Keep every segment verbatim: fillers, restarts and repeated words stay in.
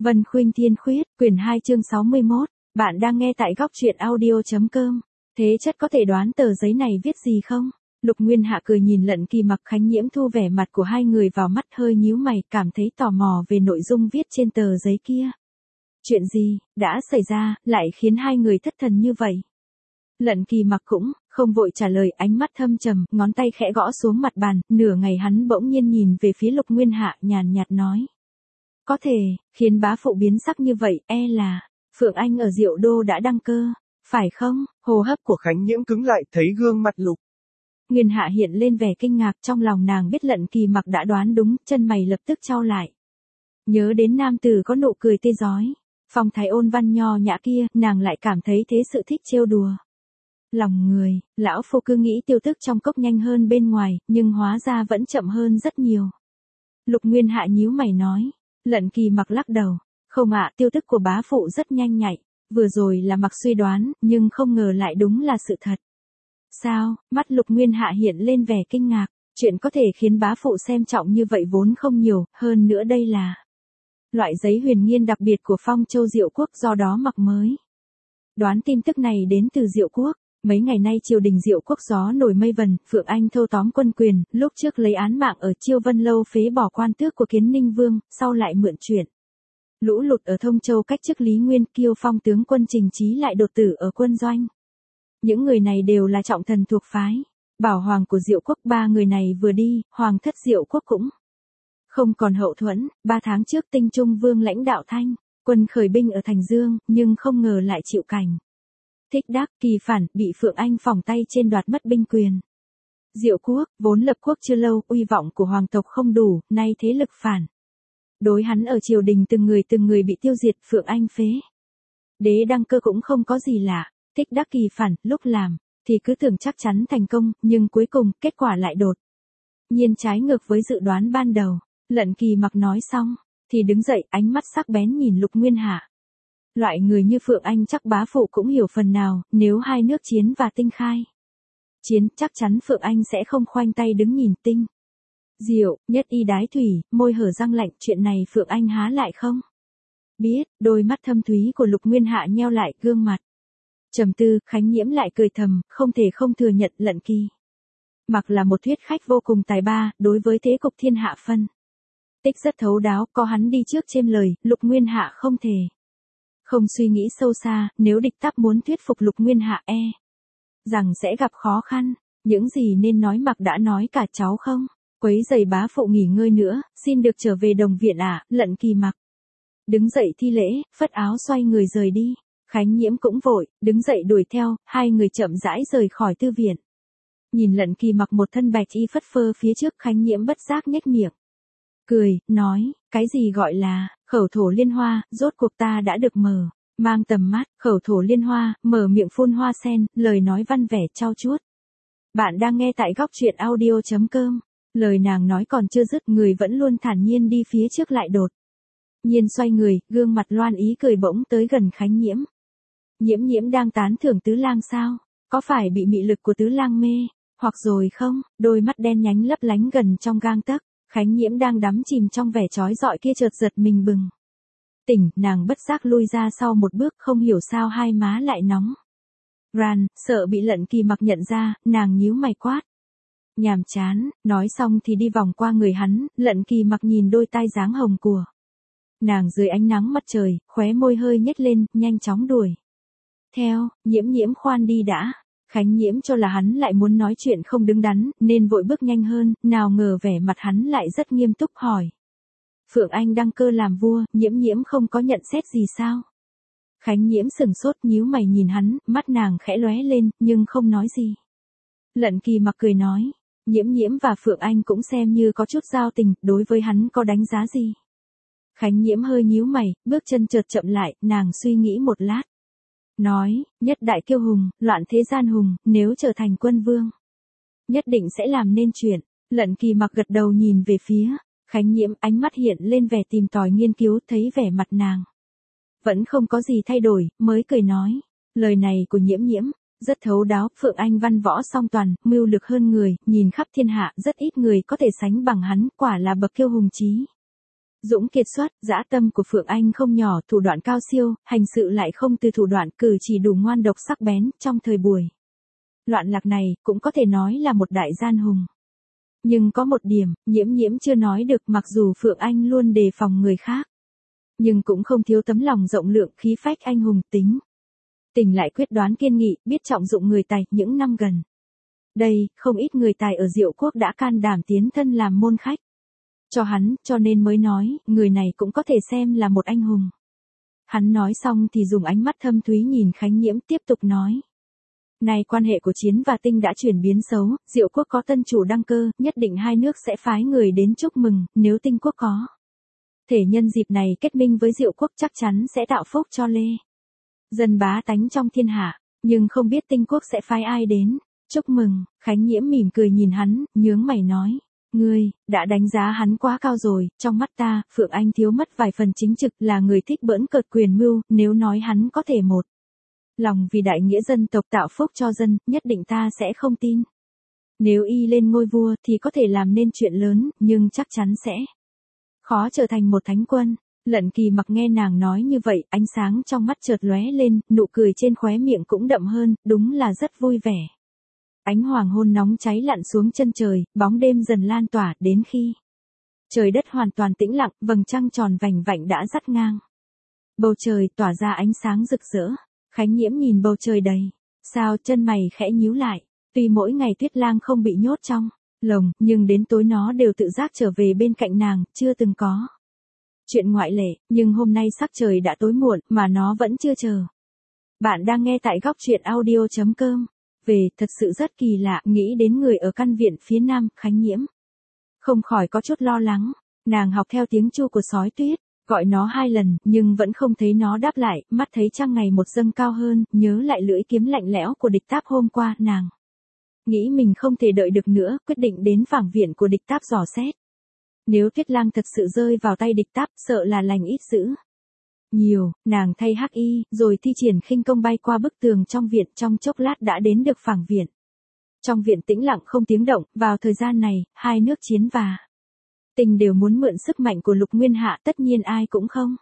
Vân Khuynh Thiên Khuyết, quyển hai chương sáu mươi mốt, bạn đang nghe tại góc truyện audio.com. Thế chất có thể đoán tờ giấy này viết gì không? Lục Nguyên Hạ cười nhìn Lận Kỳ Mặc Khánh Nhiễm thu vẻ mặt của hai người vào mắt hơi nhíu mày, cảm thấy tò mò về nội dung viết trên tờ giấy kia. Chuyện gì, đã xảy ra, lại khiến hai người thất thần như vậy? Lận Kỳ Mặc cũng không vội trả lời, ánh mắt thâm trầm, ngón tay khẽ gõ xuống mặt bàn, nửa ngày hắn bỗng nhiên nhìn về phía Lục Nguyên Hạ, nhàn nhạt nói. Có thể, khiến bá phụ biến sắc như vậy, e là, Phượng Anh ở Diệu Đô đã đăng cơ, phải không? Hô hấp của Khánh Nhiễm cứng lại, thấy gương mặt Lục Nguyên Hạ hiện lên vẻ kinh ngạc, trong lòng nàng biết Lận Kỳ Mặc đã đoán đúng, chân mày lập tức chau lại. Nhớ đến nam tử có nụ cười tê rói, phong thái ôn văn nho nhã kia, nàng lại cảm thấy thế sự thích trêu đùa. Lòng người, lão phu cứ nghĩ tiêu tức trong cốc nhanh hơn bên ngoài, nhưng hóa ra vẫn chậm hơn rất nhiều. Lục Nguyên Hạ nhíu mày nói. Lận Kỳ Mặc lắc đầu, không ạ, tiêu tức của bá phụ rất nhanh nhạy, vừa rồi là Mặc suy đoán, nhưng không ngờ lại đúng là sự thật. Sao? Mắt Lục Nguyên Hạ hiện lên vẻ kinh ngạc, chuyện có thể khiến bá phụ xem trọng như vậy vốn không nhiều, hơn nữa đây là loại giấy huyền nghiên đặc biệt của Phong Châu Diệu Quốc, do đó Mặc mới đoán tin tức này đến từ Diệu Quốc. Mấy ngày nay triều đình Diệu Quốc gió nổi mây vần, Phượng Anh thâu tóm quân quyền, lúc trước lấy án mạng ở Chiêu Vân Lâu phế bỏ quan tước của Kiến Ninh Vương, sau lại mượn chuyện lũ lụt ở Thông Châu cách chức Lý Nguyên, Kiêu Phong tướng quân Trình Chí lại đột tử ở quân doanh. Những người này đều là trọng thần thuộc phái Bảo Hoàng của Diệu Quốc, ba người này vừa đi, Hoàng thất Diệu Quốc cũng không còn hậu thuẫn. Ba tháng trước Tinh Trung Vương lãnh đạo Thanh quân khởi binh ở Thành Dương, nhưng không ngờ lại chịu cảnh Thích Đắc Kỳ phản, bị Phượng Anh phỏng tay trên đoạt mất binh quyền. Diệu Quốc, vốn lập quốc chưa lâu, uy vọng của hoàng tộc không đủ, nay thế lực phản đối hắn ở triều đình từng người từng người bị tiêu diệt, Phượng Anh phế đế đăng cơ cũng không có gì lạ. Thích Đắc Kỳ phản, lúc làm thì cứ tưởng chắc chắn thành công, nhưng cuối cùng kết quả lại đột nhiên trái ngược với dự đoán ban đầu. Lận Kỳ Mặc nói xong thì đứng dậy, ánh mắt sắc bén nhìn Lục Nguyên Hạ. Loại người như Phượng Anh chắc bá phụ cũng hiểu phần nào, nếu hai nước chiến và Tinh khai chiến, chắc chắn Phượng Anh sẽ không khoanh tay đứng nhìn Tinh Diệu nhất y đái thủy, môi hở răng lạnh, chuyện này Phượng Anh há lại không biết. Đôi mắt thâm thúy của Lục Nguyên Hạ nheo lại, gương mặt trầm tư. Khánh Nhiễm lại cười thầm, không thể không thừa nhận Lận Kỳ Mặc là một thuyết khách vô cùng tài ba, đối với thế cục thiên hạ phân tích rất thấu đáo, có hắn đi trước chêm lời, Lục Nguyên Hạ không thể không suy nghĩ sâu xa, nếu địch tắp muốn thuyết phục Lục Nguyên Hạ e rằng sẽ gặp khó khăn. Những gì nên nói Mặc đã nói cả, cháu không quấy rầy bá phụ nghỉ ngơi nữa, xin được trở về đồng viện ạ. À? Lận Kỳ Mặc đứng dậy thi lễ, phất áo xoay người rời đi. Khánh Nhiễm cũng vội đứng dậy đuổi theo, hai người chậm rãi rời khỏi tư viện. Nhìn Lận Kỳ Mặc một thân bạch y phất phơ phía trước, Khánh Nhiễm bất giác nhếch miệng cười, nói, cái gì gọi là khẩu thổ liên hoa, rốt cuộc ta đã được mở mang tầm mắt. Khẩu thổ liên hoa, mở miệng phun hoa sen, lời nói văn vẻ trau chuốt. Bạn đang nghe tại góc truyện audio.com. Lời nàng nói còn chưa dứt, người vẫn luôn thản nhiên đi phía trước lại đột nhiên xoay người, gương mặt loan ý cười bỗng tới gần Khánh Nhiễm. Nhiễm Nhiễm đang tán thưởng Tứ Lang sao? Có phải bị mị lực của Tứ Lang mê hoặc rồi không? Đôi mắt đen nhánh lấp lánh gần trong gang tấc. Khánh Nhiễm đang đắm chìm trong vẻ chói rọi kia chợt giật mình bừng tỉnh, nàng bất giác lui ra sau một bước, không hiểu sao hai má lại nóng ran, sợ bị Lận Kỳ Mặc nhận ra, nàng nhíu mày quát. Nhàm chán, nói xong thì đi vòng qua người hắn. Lận Kỳ Mặc nhìn đôi tai dáng hồng của nàng dưới ánh nắng mặt trời, khóe môi hơi nhếch lên, nhanh chóng đuổi theo. Nhiễm Nhiễm khoan đi đã. Khánh Nhiễm cho là hắn lại muốn nói chuyện không đứng đắn, nên vội bước nhanh hơn, nào ngờ vẻ mặt hắn lại rất nghiêm túc hỏi. Phượng Anh đăng cơ làm vua, Nhiễm Nhiễm không có nhận xét gì sao? Khánh Nhiễm sừng sốt, nhíu mày nhìn hắn, mắt nàng khẽ lóe lên, nhưng không nói gì. Lận Kỳ Mặc cười nói, Nhiễm Nhiễm và Phượng Anh cũng xem như có chút giao tình, đối với hắn có đánh giá gì? Khánh Nhiễm hơi nhíu mày, bước chân chợt chậm lại, nàng suy nghĩ một lát. Nói, nhất đại kiêu hùng, loạn thế gian hùng, nếu trở thành quân vương, nhất định sẽ làm nên chuyện. Lận Kỳ Mặc gật đầu nhìn về phía Khánh Nhiễm, ánh mắt hiện lên vẻ tìm tòi nghiên cứu, thấy vẻ mặt nàng vẫn không có gì thay đổi, mới cười nói, lời này của Nhiễm Nhiễm rất thấu đáo. Phượng Anh văn võ song toàn, mưu lược hơn người, nhìn khắp thiên hạ rất ít người có thể sánh bằng hắn, quả là bậc kiêu hùng chí Dũng kiệt xuất, dã tâm của Phượng Anh không nhỏ, thủ đoạn cao siêu, hành sự lại không từ thủ đoạn, cử chỉ đủ ngoan độc sắc bén, trong thời buổi loạn lạc này, cũng có thể nói là một đại gian hùng. Nhưng có một điểm, Nhiễm Nhiễm chưa nói được, mặc dù Phượng Anh luôn đề phòng người khác, nhưng cũng không thiếu tấm lòng rộng lượng, khí phách anh hùng, tính tình lại quyết đoán kiên nghị, biết trọng dụng người tài. Những năm gần đây, không ít người tài ở Diệu Quốc đã can đảm tiến thân làm môn khách cho hắn, cho nên mới nói, người này cũng có thể xem là một anh hùng. Hắn nói xong thì dùng ánh mắt thâm thúy nhìn Khánh Nhiễm, tiếp tục nói. Nay quan hệ của Chiến và Tinh đã chuyển biến xấu, Diệu Quốc có tân chủ đăng cơ, nhất định hai nước sẽ phái người đến chúc mừng, nếu Tinh Quốc có thể nhân dịp này kết minh với Diệu Quốc chắc chắn sẽ tạo phúc cho Lê dân bá tánh trong thiên hạ, nhưng không biết Tinh Quốc sẽ phái ai đến chúc mừng. Khánh Nhiễm mỉm cười nhìn hắn, nhướng mày nói. Ngươi, đã đánh giá hắn quá cao rồi, trong mắt ta, Phượng Anh thiếu mất vài phần chính trực, là người thích bỡn cợt quyền mưu, nếu nói hắn có thể một lòng vì đại nghĩa dân tộc tạo phúc cho dân, nhất định ta sẽ không tin. Nếu y lên ngôi vua thì có thể làm nên chuyện lớn, nhưng chắc chắn sẽ khó trở thành một thánh quân. Lận Kỳ Mặc nghe nàng nói như vậy, ánh sáng trong mắt chợt lóe lên, nụ cười trên khóe miệng cũng đậm hơn, đúng là rất vui vẻ. Ánh hoàng hôn nóng cháy lặn xuống chân trời, bóng đêm dần lan tỏa, đến khi trời đất hoàn toàn tĩnh lặng, vầng trăng tròn vành vạnh đã dắt ngang bầu trời, tỏa ra ánh sáng rực rỡ. Khánh Nhiễm nhìn bầu trời đầy sao, chân mày khẽ nhíu lại. Tuy mỗi ngày Tuyết Lang không bị nhốt trong lồng, nhưng đến tối nó đều tự giác trở về bên cạnh nàng, chưa từng có chuyện ngoại lệ. Nhưng hôm nay sắc trời đã tối muộn, mà nó vẫn chưa chờ. Bạn đang nghe tại góc truyện audio chấm com. Về, thật sự rất kỳ lạ, nghĩ đến người ở căn viện phía nam, Khánh Nhiễm không khỏi có chút lo lắng. Nàng học theo tiếng chu của sói tuyết, gọi nó hai lần, nhưng vẫn không thấy nó đáp lại, mắt thấy trăng ngày một dâng cao hơn, nhớ lại lưỡi kiếm lạnh lẽo của Địch Táp hôm qua, nàng nghĩ mình không thể đợi được nữa, quyết định đến phảng viện của Địch Táp dò xét. Nếu Tuyết Lang thật sự rơi vào tay Địch Táp, sợ là lành ít dữ nhiều. Nàng thay hắc y, rồi thi triển khinh công bay qua bức tường trong viện, trong chốc lát đã đến được phảng viện. Trong viện tĩnh lặng không tiếng động, vào thời gian này, hai nước Chiến và Tinh đều muốn mượn sức mạnh của Lục Nguyên Hạ, tất nhiên ai cũng không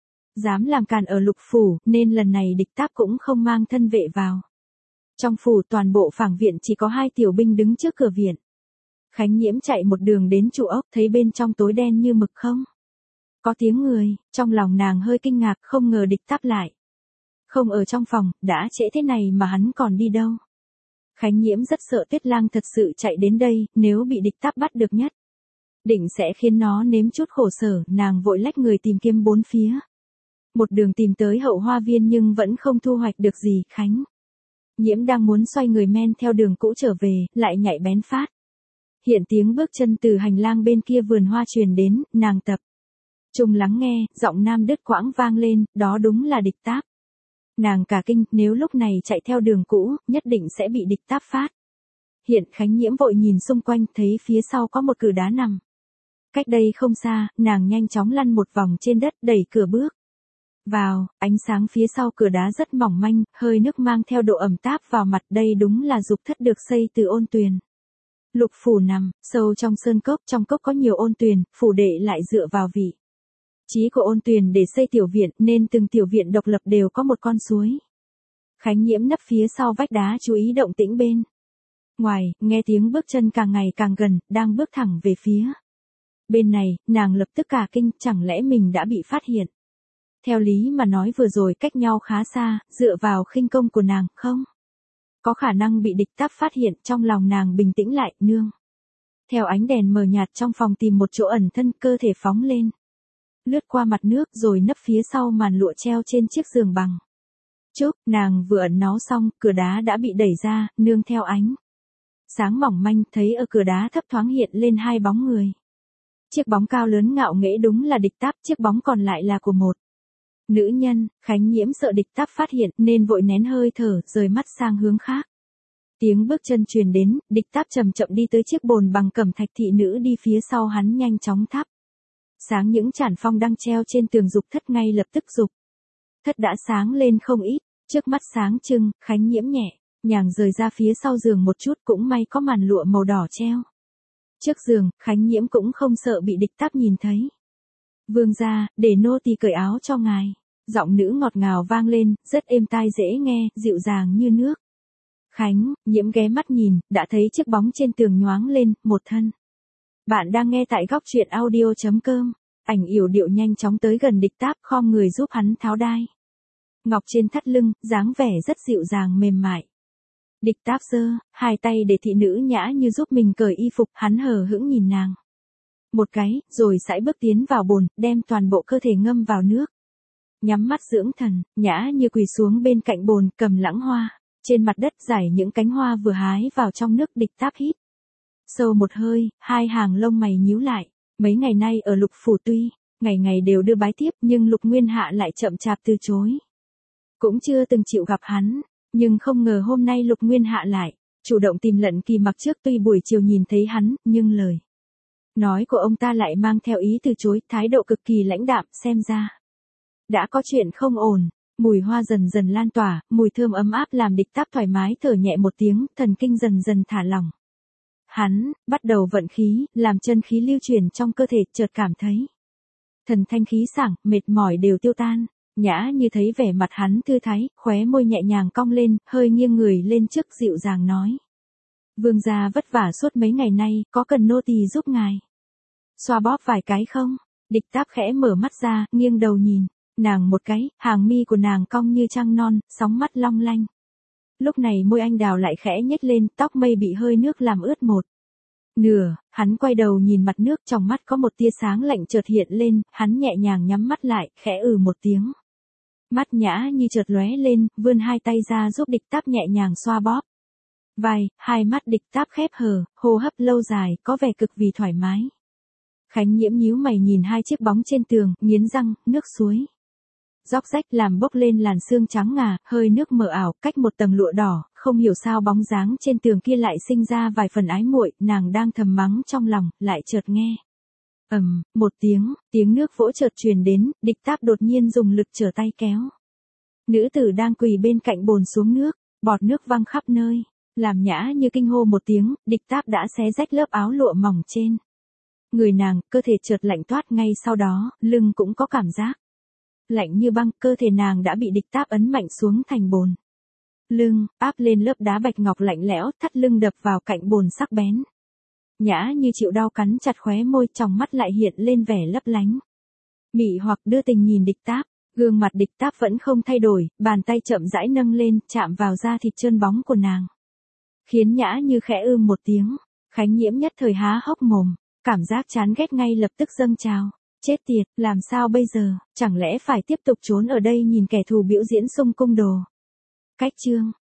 dám làm càn ở Lục phủ, nên lần này Địch Táp cũng không mang thân vệ vào. Trong phủ, toàn bộ phảng viện chỉ có hai tiểu binh đứng trước cửa viện. Khánh Nhiễm chạy một đường đến trụ ốc, thấy bên trong tối đen như mực, không có tiếng người, trong lòng nàng hơi kinh ngạc, không ngờ Địch Táp lại không ở trong phòng, đã trễ thế này mà hắn còn đi đâu. Khánh Nhiễm rất sợ Tuyết Lang thật sự chạy đến đây, nếu bị Địch Táp bắt được nhất định sẽ khiến nó nếm chút khổ sở. Nàng vội lách người tìm kiếm bốn phía, một đường tìm tới hậu hoa viên nhưng vẫn không thu hoạch được gì. Khánh Nhiễm đang muốn xoay người men theo đường cũ trở về, lại nhạy bén phát hiện tiếng bước chân từ hành lang bên kia vườn hoa truyền đến. Nàng tập trung lắng nghe, giọng nam đứt quãng vang lên, đó đúng là Địch Táp. Nàng cả kinh, nếu lúc này chạy theo đường cũ, nhất định sẽ bị Địch Táp phát hiện. Khánh Nhiễm vội nhìn xung quanh, thấy phía sau có một cửa đá nằm cách đây không xa, nàng nhanh chóng lăn một vòng trên đất, đẩy cửa bước vào. Ánh sáng phía sau cửa đá rất mỏng manh, hơi nước mang theo độ ẩm táp vào mặt. Đây đúng là dục thất được xây từ ôn tuyền. Lục phủ nằm sâu trong sơn cốc, trong cốc có nhiều ôn tuyền, phủ đệ lại dựa vào vị trí của ôn tuyền để xây tiểu viện, nên từng tiểu viện độc lập đều có một con suối. Khánh Nhiễm nấp phía sau vách đá, chú ý động tĩnh bên ngoài, nghe tiếng bước chân càng ngày càng gần, đang bước thẳng về phía bên này. Nàng lập tức cả kinh, chẳng lẽ mình đã bị phát hiện? Theo lý mà nói vừa rồi cách nhau khá xa, dựa vào khinh công của nàng, không có khả năng bị Địch Táp phát hiện. Trong lòng nàng bình tĩnh lại, nương theo ánh đèn mờ nhạt trong phòng tìm một chỗ ẩn thân, cơ thể phóng lên, lướt qua mặt nước, rồi nấp phía sau màn lụa treo trên chiếc giường bằng trúc. Nàng vừa ẩn náu xong, cửa đá đã bị đẩy ra, nương theo ánh sáng mỏng manh, thấy ở cửa đá thấp thoáng hiện lên hai bóng người. Chiếc bóng cao lớn ngạo nghễ đúng là Địch Táp, chiếc bóng còn lại là của một nữ nhân. Khánh Nhiễm sợ Địch Táp phát hiện, nên vội nén hơi thở, rời mắt sang hướng khác. Tiếng bước chân truyền đến, Địch Táp chậm chậm đi tới chiếc bồn bằng cẩm thạch, thị nữ đi phía sau hắn nhanh chóng thắp sáng những chản phong đang treo trên tường. Dục thất ngay lập tức dục thất đã sáng lên không ít, trước mắt sáng trưng. Khánh Nhiễm nhẹ nhàng rời ra phía sau giường một chút, cũng may có màn lụa màu đỏ treo trước giường. Khánh Nhiễm cũng không sợ bị Địch Táp nhìn thấy. Vương gia, để nô tỳ cởi áo cho ngài. Giọng nữ ngọt ngào vang lên, rất êm tai dễ nghe, dịu dàng như nước. Khánh, Nhiễm ghé mắt nhìn, đã thấy chiếc bóng trên tường nhoáng lên, một thân. Bạn đang nghe tại góc truyện audio chấm com. Ảnh yểu điệu nhanh chóng tới gần Địch Táp, khom người giúp hắn tháo đai. Ngọc trên thắt lưng, dáng vẻ rất dịu dàng mềm mại. Địch Táp giơ hai tay để thị nữ nhã như giúp mình cởi y phục, hắn hờ hững nhìn nàng. Một cái, rồi sải bước tiến vào bồn, đem toàn bộ cơ thể ngâm vào nước. Nhắm mắt dưỡng thần, nhã như quỳ xuống bên cạnh bồn, cầm lãng hoa. Trên mặt đất rải những cánh hoa vừa hái vào trong nước. Địch Táp hít sâu một hơi, hai hàng lông mày nhíu lại. Mấy ngày nay ở Lục phủ tuy, ngày ngày đều đưa bái tiếp, nhưng Lục Nguyên Hạ lại chậm chạp từ chối. Cũng chưa từng chịu gặp hắn, nhưng không ngờ hôm nay Lục Nguyên Hạ lại chủ động tìm Lận Kỳ Mặc trước. Tuy buổi chiều nhìn thấy hắn, nhưng lời nói của ông ta lại mang theo ý từ chối, thái độ cực kỳ lãnh đạm, xem ra đã có chuyện không ổn. Mùi hoa dần dần lan tỏa, mùi thơm ấm áp làm Địch Táp thoải mái thở nhẹ một tiếng, thần kinh dần dần thả lỏng. Hắn bắt đầu vận khí, làm chân khí lưu chuyển trong cơ thể, chợt cảm thấy thần thanh khí sảng, mệt mỏi đều tiêu tan. Nhã như thấy vẻ mặt hắn thư thái, khóe môi nhẹ nhàng cong lên, hơi nghiêng người lên trước dịu dàng nói. Vương gia vất vả suốt mấy ngày nay, có cần nô tỳ giúp ngài xoa bóp vài cái không? Địch Táp khẽ mở mắt ra, nghiêng đầu nhìn nàng một cái, hàng mi của nàng cong như trăng non, sóng mắt long lanh. Lúc này môi anh đào lại khẽ nhếch lên, tóc mây bị hơi nước làm ướt một nửa. Hắn quay đầu nhìn mặt nước, trong mắt có một tia sáng lạnh chợt hiện lên, hắn nhẹ nhàng nhắm mắt lại, khẽ ừ một tiếng. Mắt Nhã như chợt lóe lên, vươn hai tay ra giúp Địch Táp nhẹ nhàng xoa bóp vai. Hai mắt Địch Táp khép hờ, hô hấp lâu dài, có vẻ cực vì thoải mái. Khánh Nhiễm nhíu mày nhìn hai chiếc bóng trên tường, nghiến răng. Nước suối róc rách làm bốc lên làn sương trắng ngà, hơi nước mờ ảo, cách một tầng lụa đỏ, không hiểu sao bóng dáng trên tường kia lại sinh ra vài phần ái muội. Nàng đang thầm mắng trong lòng, lại chợt nghe ầm, um, một tiếng, tiếng nước vỗ chợt truyền đến. Địch Táp đột nhiên dùng lực trở tay kéo nữ tử đang quỳ bên cạnh bồn xuống nước, bọt nước văng khắp nơi, làm Nhã như kinh hô một tiếng. Địch Táp đã xé rách lớp áo lụa mỏng trên người nàng, cơ thể chợt lạnh toát, ngay sau đó, lưng cũng có cảm giác lạnh như băng. Cơ thể nàng đã bị Địch Táp ấn mạnh xuống thành bồn. Lưng áp lên lớp đá bạch ngọc lạnh lẽo, thắt lưng đập vào cạnh bồn sắc bén. Nhã như chịu đau cắn chặt khóe môi, trong mắt lại hiện lên vẻ lấp lánh mị hoặc đưa tình nhìn Địch Táp. Gương mặt Địch Táp vẫn không thay đổi, bàn tay chậm rãi nâng lên, chạm vào da thịt trơn bóng của nàng, khiến Nhã như khẽ ưm một tiếng. Khánh Nhiễm nhất thời há hốc mồm, cảm giác chán ghét ngay lập tức dâng trào. Chết tiệt, làm sao bây giờ, chẳng lẽ phải tiếp tục trốn ở đây nhìn kẻ thù biểu diễn xung cung đồ? Cách chương